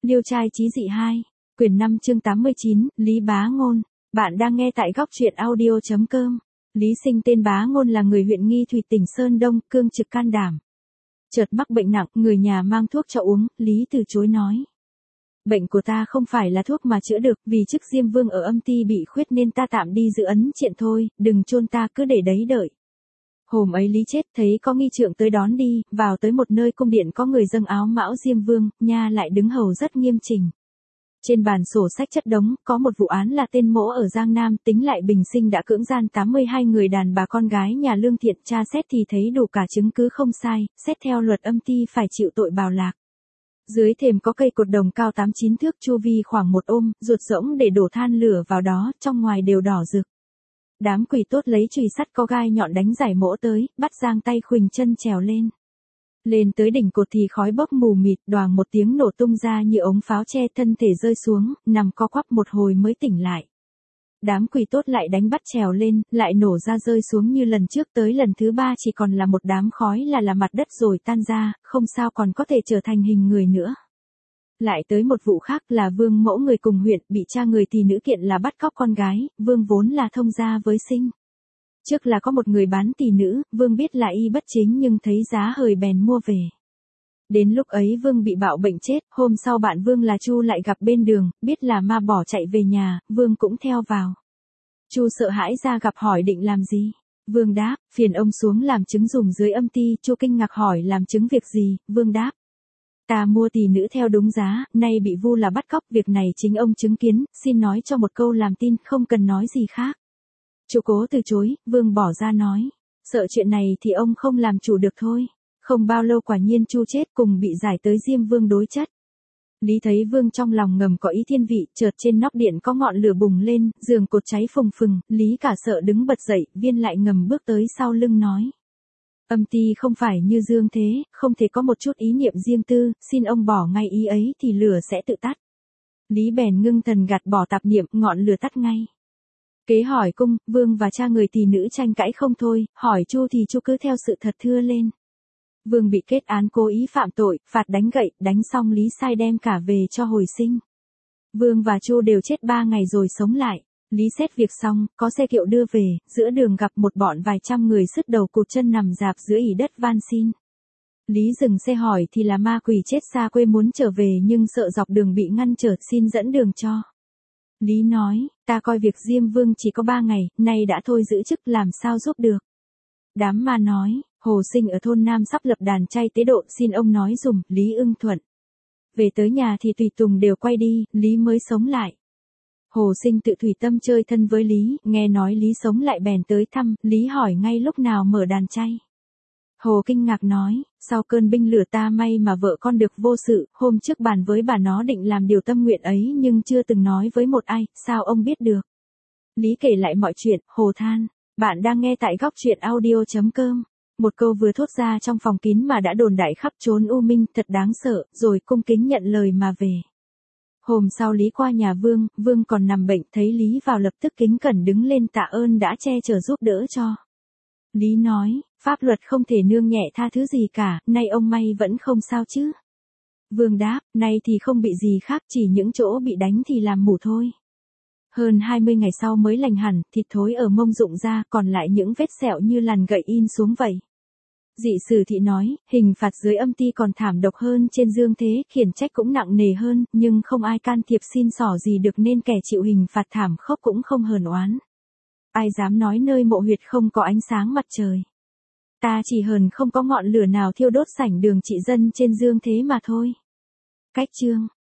Liêu trai chí dị 2, quyển 5 chương 89, Lý Bá Ngôn. Bạn đang nghe tại góc truyện audio.com. Lý Sinh tên Bá Ngôn là người huyện Nghi Thủy tỉnh Sơn Đông, cương trực can đảm. Chợt mắc bệnh nặng, người nhà mang thuốc cho uống, Lý từ chối nói. Bệnh của ta không phải là thuốc mà chữa được, vì chức Diêm Vương ở âm ty bị khuyết nên ta tạm đi giữ ấn triện thôi, đừng chôn ta cứ để đấy đợi. Hôm ấy Lý chết thấy có nghi trượng tới đón đi, vào tới một nơi cung điện có người dâng áo mão Diêm Vương, nha lại đứng hầu rất nghiêm chỉnh. Trên bàn sổ sách chất đống, có một vụ án là tên Mỗ ở Giang Nam, tính lại bình sinh đã cưỡng gian 82 người đàn bà con gái nhà Lương Thiện, tra xét thì thấy đủ cả chứng cứ không sai, xét theo luật âm ty phải chịu tội bào lạc. Dưới thềm có cây cột đồng cao 8-9 thước chu vi khoảng 1 ôm, ruột rỗng để đổ than lửa vào đó, trong ngoài đều đỏ rực. Đám quỷ tốt lấy chùy sắt có gai nhọn đánh giải Mỗ tới, bắt giang tay khuỳnh chân trèo lên. Lên tới đỉnh cột thì khói bốc mù mịt, đoàng một tiếng nổ tung ra như ống pháo che, thân thể rơi xuống, nằm co quắp một hồi mới tỉnh lại. Đám quỷ tốt lại đánh bắt trèo lên, lại nổ ra rơi xuống như lần trước, tới lần thứ 3 chỉ còn là một đám khói là mặt đất rồi tan ra, không sao còn có thể trở thành hình người nữa. Lại tới một vụ khác là Vương Mỗ người cùng huyện, bị cha người thì nữ kiện là bắt cóc con gái, Vương vốn là thông gia với Sinh. Trước là có một người bán tỷ nữ, Vương biết là y bất chính nhưng thấy giá hời bèn mua về. Đến lúc ấy Vương bị bạo bệnh chết, hôm sau bạn Vương là Chu lại gặp bên đường, biết là ma bỏ chạy về nhà, Vương cũng theo vào. Chu sợ hãi ra gặp hỏi định làm gì. Vương đáp, phiền ông xuống làm chứng dùm dưới âm ty. Chu kinh ngạc hỏi làm chứng việc gì, Vương đáp. Ta mua tỷ nữ theo đúng giá, nay bị vu là bắt cóc, việc này chính ông chứng kiến, xin nói cho một câu làm tin, không cần nói gì khác. Chu cố từ chối, Vương bỏ ra nói, sợ chuyện này thì ông không làm chủ được thôi. Không bao lâu quả nhiên Chu chết, cùng bị giải tới Diêm Vương đối chất. Lý thấy Vương trong lòng ngầm có ý thiên vị, chợt trên nóc điện có ngọn lửa bùng lên, giường cột cháy phùng phừng, Lý cả sợ đứng bật dậy, Viên lại ngầm bước tới sau lưng nói. Âm ty không phải như dương thế, không thể có một chút ý niệm riêng tư, xin ông bỏ ngay ý ấy thì lửa sẽ tự tắt. Lý bèn ngưng thần gạt bỏ tạp niệm, ngọn lửa tắt ngay. Kế hỏi cung, Vương và cha người tỷ nữ tranh cãi không thôi, hỏi Chu thì Chu cứ theo sự thật thưa lên. Vương bị kết án cố ý phạm tội, phạt đánh gậy, đánh xong Lý sai đem cả về cho hồi sinh. Vương và Chu đều chết 3 ngày rồi sống lại. Lý xét việc xong, có xe kiệu đưa về, giữa đường gặp một bọn vài trăm người sứt đầu cụt chân nằm rạp dưới ỷ đất van xin. Lý dừng xe hỏi thì là ma quỷ chết xa quê muốn trở về nhưng sợ dọc đường bị ngăn trở, xin dẫn đường cho. Lý nói, ta coi việc Diêm Vương chỉ có 3 ngày, nay đã thôi giữ chức làm sao giúp được. Đám ma nói, Hồ Sinh ở thôn Nam sắp lập đàn chay tế độ, xin ông nói dùm, Lý ưng thuận. Về tới nhà thì tùy tùng đều quay đi, Lý mới sống lại. Hồ Sinh tự thủy tâm chơi thân với Lý, nghe nói Lý sống lại bèn tới thăm, Lý hỏi ngay lúc nào mở đàn chay. Hồ kinh ngạc nói, sau cơn binh lửa ta may mà vợ con được vô sự, hôm trước bàn với bà nó định làm điều tâm nguyện ấy nhưng chưa từng nói với một ai, sao ông biết được. Lý kể lại mọi chuyện, Hồ than, bạn đang nghe tại góc truyện audio.com. Một câu vừa thốt ra trong phòng kín mà đã đồn đại khắp chốn U Minh, thật đáng sợ, rồi cung kính nhận lời mà về. Hôm sau Lý qua nhà Vương, Vương còn nằm bệnh, thấy Lý vào lập tức kính cẩn đứng lên tạ ơn đã che chở giúp đỡ cho. Lý nói, pháp luật không thể nương nhẹ tha thứ gì cả, nay ông may vẫn không sao chứ. Vương đáp, nay thì không bị gì khác, chỉ những chỗ bị đánh thì làm mủ thôi. Hơn 20 ngày sau mới lành hẳn, thịt thối ở mông rụng ra, còn lại những vết sẹo như lằn gậy in xuống vậy. Dị sử thị nói, hình phạt dưới âm ty còn thảm độc hơn trên dương thế, khiển trách cũng nặng nề hơn, nhưng không ai can thiệp xin xỏ gì được nên kẻ chịu hình phạt thảm khốc cũng không hờn oán. Ai dám nói nơi mộ huyệt không có ánh sáng mặt trời. Ta chỉ hờn không có ngọn lửa nào thiêu đốt sảnh đường trị dân trên dương thế mà thôi. Cách chương